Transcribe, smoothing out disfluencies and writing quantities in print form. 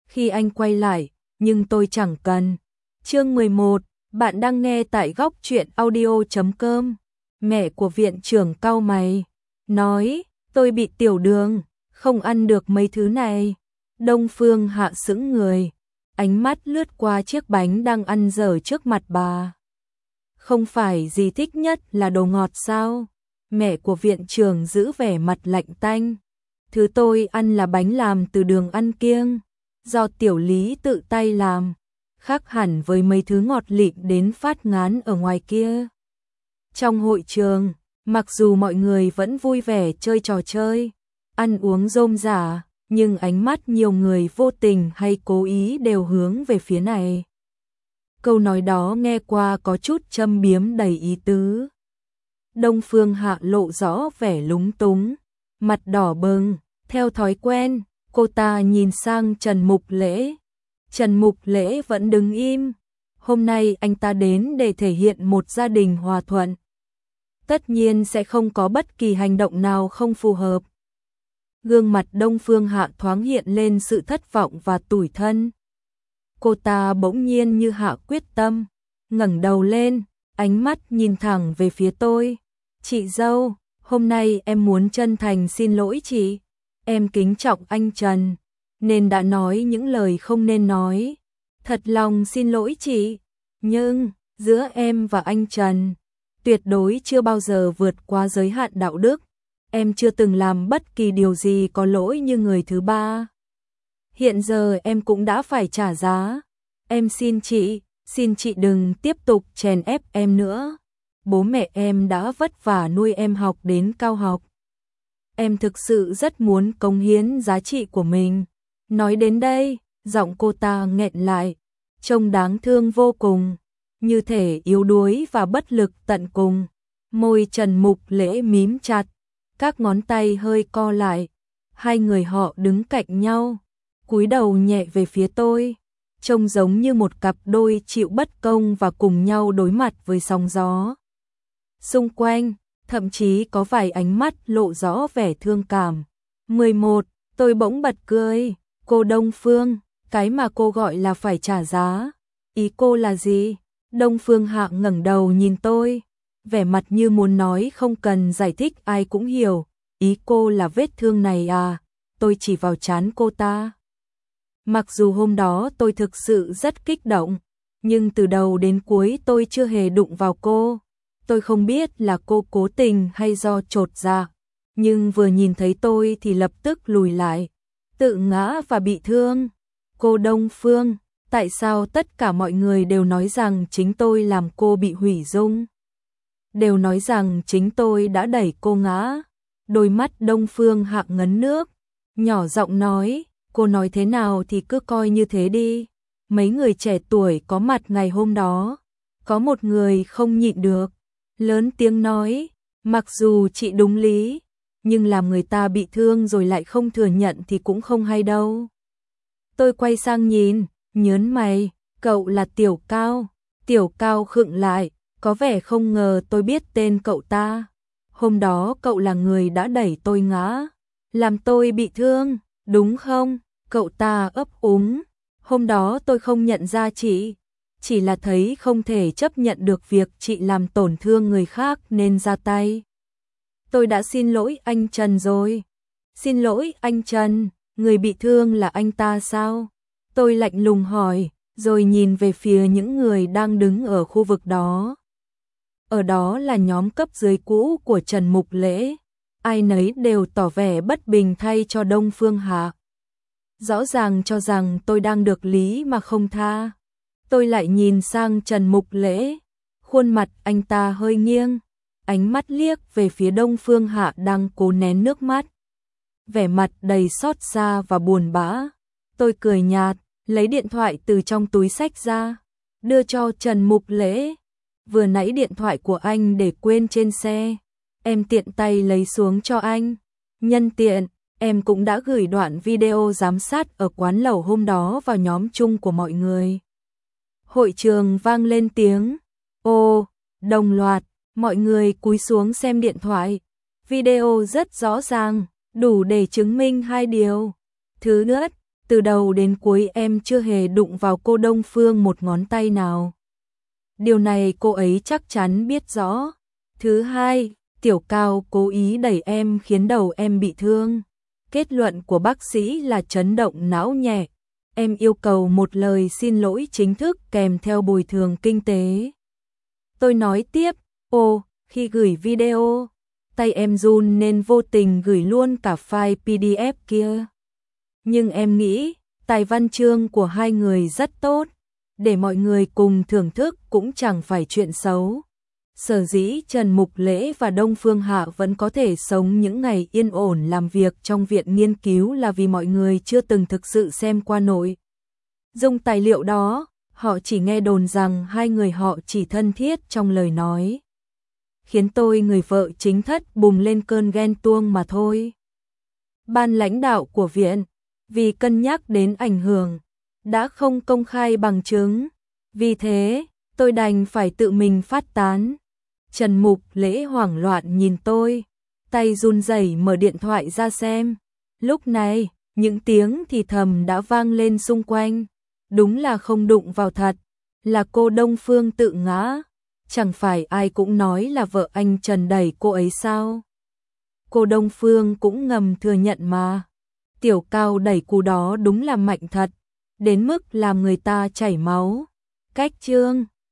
khi anh quay lại, nhưng tôi chẳng cần. Chương 11, bạn đang nghe tại góc truyện audio.com. Mẹ của viện trưởng cau mày, nói, tôi bị tiểu đường, không ăn được mấy thứ này. Đông Phương Hạ sững người, ánh mắt lướt qua chiếc bánh đang ăn dở trước mặt bà. Không phải dì thích nhất là đồ ngọt sao? Mẹ của viện trưởng giữ vẻ mặt lạnh tanh. Thứ tôi ăn là bánh làm từ đường ăn kiêng, do tiểu Lý tự tay làm, khác hẳn với mấy thứ ngọt lịm đến phát ngán ở ngoài kia. Trong hội trường, mặc dù mọi người vẫn vui vẻ chơi trò chơi, ăn uống rôm rả, nhưng ánh mắt nhiều người vô tình hay cố ý đều hướng về phía này. Câu nói đó nghe qua có chút châm biếm đầy ý tứ. Đông Phương Hạ lộ rõ vẻ lúng túng, mặt đỏ bừng, theo thói quen, cô ta nhìn sang Trần Mục Lễ. Trần Mục Lễ vẫn đứng im, hôm nay anh ta đến để thể hiện một gia đình hòa thuận. Tất nhiên sẽ không có bất kỳ hành động nào không phù hợp. Gương mặt Đông Phương Hạ thoáng hiện lên sự thất vọng và tủi thân. Cô ta bỗng nhiên như hạ quyết tâm, ngẩng đầu lên, ánh mắt nhìn thẳng về phía tôi. Chị dâu, hôm nay em muốn chân thành xin lỗi chị. Em kính trọng anh Trần, nên đã nói những lời không nên nói. Thật lòng xin lỗi chị, nhưng giữa em và anh Trần, tuyệt đối chưa bao giờ vượt qua giới hạn đạo đức. Em chưa từng làm bất kỳ điều gì có lỗi như người thứ ba. Hiện giờ em cũng đã phải trả giá. Em xin chị đừng tiếp tục chèn ép em nữa. Bố mẹ em đã vất vả nuôi em học đến cao học. Em thực sự rất muốn cống hiến giá trị của mình. Nói đến đây, giọng cô ta nghẹn lại, trông đáng thương vô cùng, như thể yếu đuối và bất lực tận cùng. Môi Trần Mục Lễ mím chặt, các ngón tay hơi co lại. Hai người họ đứng cạnh nhau, cúi đầu nhẹ về phía tôi, trông giống như một cặp đôi chịu bất công và cùng nhau đối mặt với sóng gió xung quanh, thậm chí có vài ánh mắt lộ rõ vẻ thương cảm. 11. Tôi bỗng bật cười. Cô Đông Phương, cái mà cô gọi là phải trả giá, ý cô là gì? Đông Phương Hạ ngẩng đầu nhìn tôi, vẻ mặt như muốn nói không cần giải thích ai cũng hiểu. Ý cô là vết thương này à? Tôi chỉ vào trán cô ta. Mặc dù hôm đó tôi thực sự rất kích động, nhưng từ đầu đến cuối tôi chưa hề đụng vào cô. Tôi không biết là cô cố tình hay do chột dạ, nhưng vừa nhìn thấy tôi thì lập tức lùi lại, tự ngã và bị thương. Cô Đông Phương, tại sao tất cả mọi người đều nói rằng chính tôi làm cô bị hủy dung? Đều nói rằng chính tôi đã đẩy cô ngã. Đôi mắt Đông Phương Hạ ngấn nước, nhỏ giọng nói, cô nói thế nào thì cứ coi như thế đi. Mấy người trẻ tuổi có mặt ngày hôm đó, có một người không nhịn được, lớn tiếng nói, mặc dù chị đúng lý, nhưng làm người ta bị thương rồi lại không thừa nhận thì cũng không hay đâu. Tôi quay sang nhìn, nhớn mày, cậu là Tiểu Cao. Tiểu Cao khựng lại, có vẻ không ngờ tôi biết tên cậu ta. Hôm đó cậu là người đã đẩy tôi ngã, làm tôi bị thương, đúng không? Cậu ta ấp úng, hôm đó tôi không nhận ra chị, chỉ là thấy không thể chấp nhận được việc chị làm tổn thương người khác nên ra tay. Tôi đã xin lỗi anh Trần rồi. Xin lỗi anh Trần, người bị thương là anh ta sao? Tôi lạnh lùng hỏi, rồi nhìn về phía những người đang đứng ở khu vực đó. Ở đó là nhóm cấp dưới cũ của Trần Mục Lễ, ai nấy đều tỏ vẻ bất bình thay cho Đông Phương Hạ. Rõ ràng cho rằng tôi đang được lý mà không tha. Tôi lại nhìn sang Trần Mục Lễ, khuôn mặt anh ta hơi nghiêng, ánh mắt liếc về phía Đông Phương Hạ đang cố nén nước mắt, vẻ mặt đầy xót xa và buồn bã. Tôi cười nhạt, lấy điện thoại từ trong túi xách ra, đưa cho Trần Mục Lễ. Vừa nãy điện thoại của anh để quên trên xe, em tiện tay lấy xuống cho anh. Nhân tiện, em cũng đã gửi đoạn video giám sát ở quán lẩu hôm đó vào nhóm chung của mọi người. Hội trường vang lên tiếng ô, đồng loạt, mọi người cúi xuống xem điện thoại. Video rất rõ ràng, đủ để chứng minh hai điều. Thứ nhất, Từ đầu đến cuối em chưa hề đụng vào cô Đông Phương một ngón tay nào. Điều này cô ấy chắc chắn biết rõ. Thứ hai, Tiểu Cao cố ý đẩy em khiến đầu em bị thương. Kết luận của bác sĩ là chấn động não nhẹ. Em yêu cầu một lời xin lỗi chính thức kèm theo bồi thường kinh tế. Tôi nói tiếp, khi gửi video, tay em run nên vô tình gửi luôn cả file PDF kia. Nhưng em nghĩ, tài văn chương của hai người rất tốt, để mọi người cùng thưởng thức cũng chẳng phải chuyện xấu. Sở dĩ Trần Mục Lễ và Đông Phương Hạ vẫn có thể sống những ngày yên ổn làm việc trong viện nghiên cứu là vì mọi người chưa từng thực sự xem qua nội dung tài liệu đó, họ chỉ nghe đồn rằng hai người họ chỉ thân thiết trong lời nói. Khiến tôi người vợ chính thất bùng lên cơn ghen tuông mà thôi. Ban lãnh đạo của viện, vì cân nhắc đến ảnh hưởng, đã không công khai bằng chứng. Vì thế, tôi đành phải tự mình phát tán. Trần Mục Lễ hoảng loạn nhìn tôi, tay run rẩy mở điện thoại ra xem. Lúc này, những tiếng thì thầm đã vang lên xung quanh. Đúng là không đụng vào thật, là cô Đông Phương tự ngã. Chẳng phải ai cũng nói là vợ anh Trần đẩy cô ấy sao? Cô Đông Phương cũng ngầm thừa nhận mà. Tiểu Cao đẩy cú đó đúng là mạnh thật, đến mức làm người ta chảy máu. Cách chương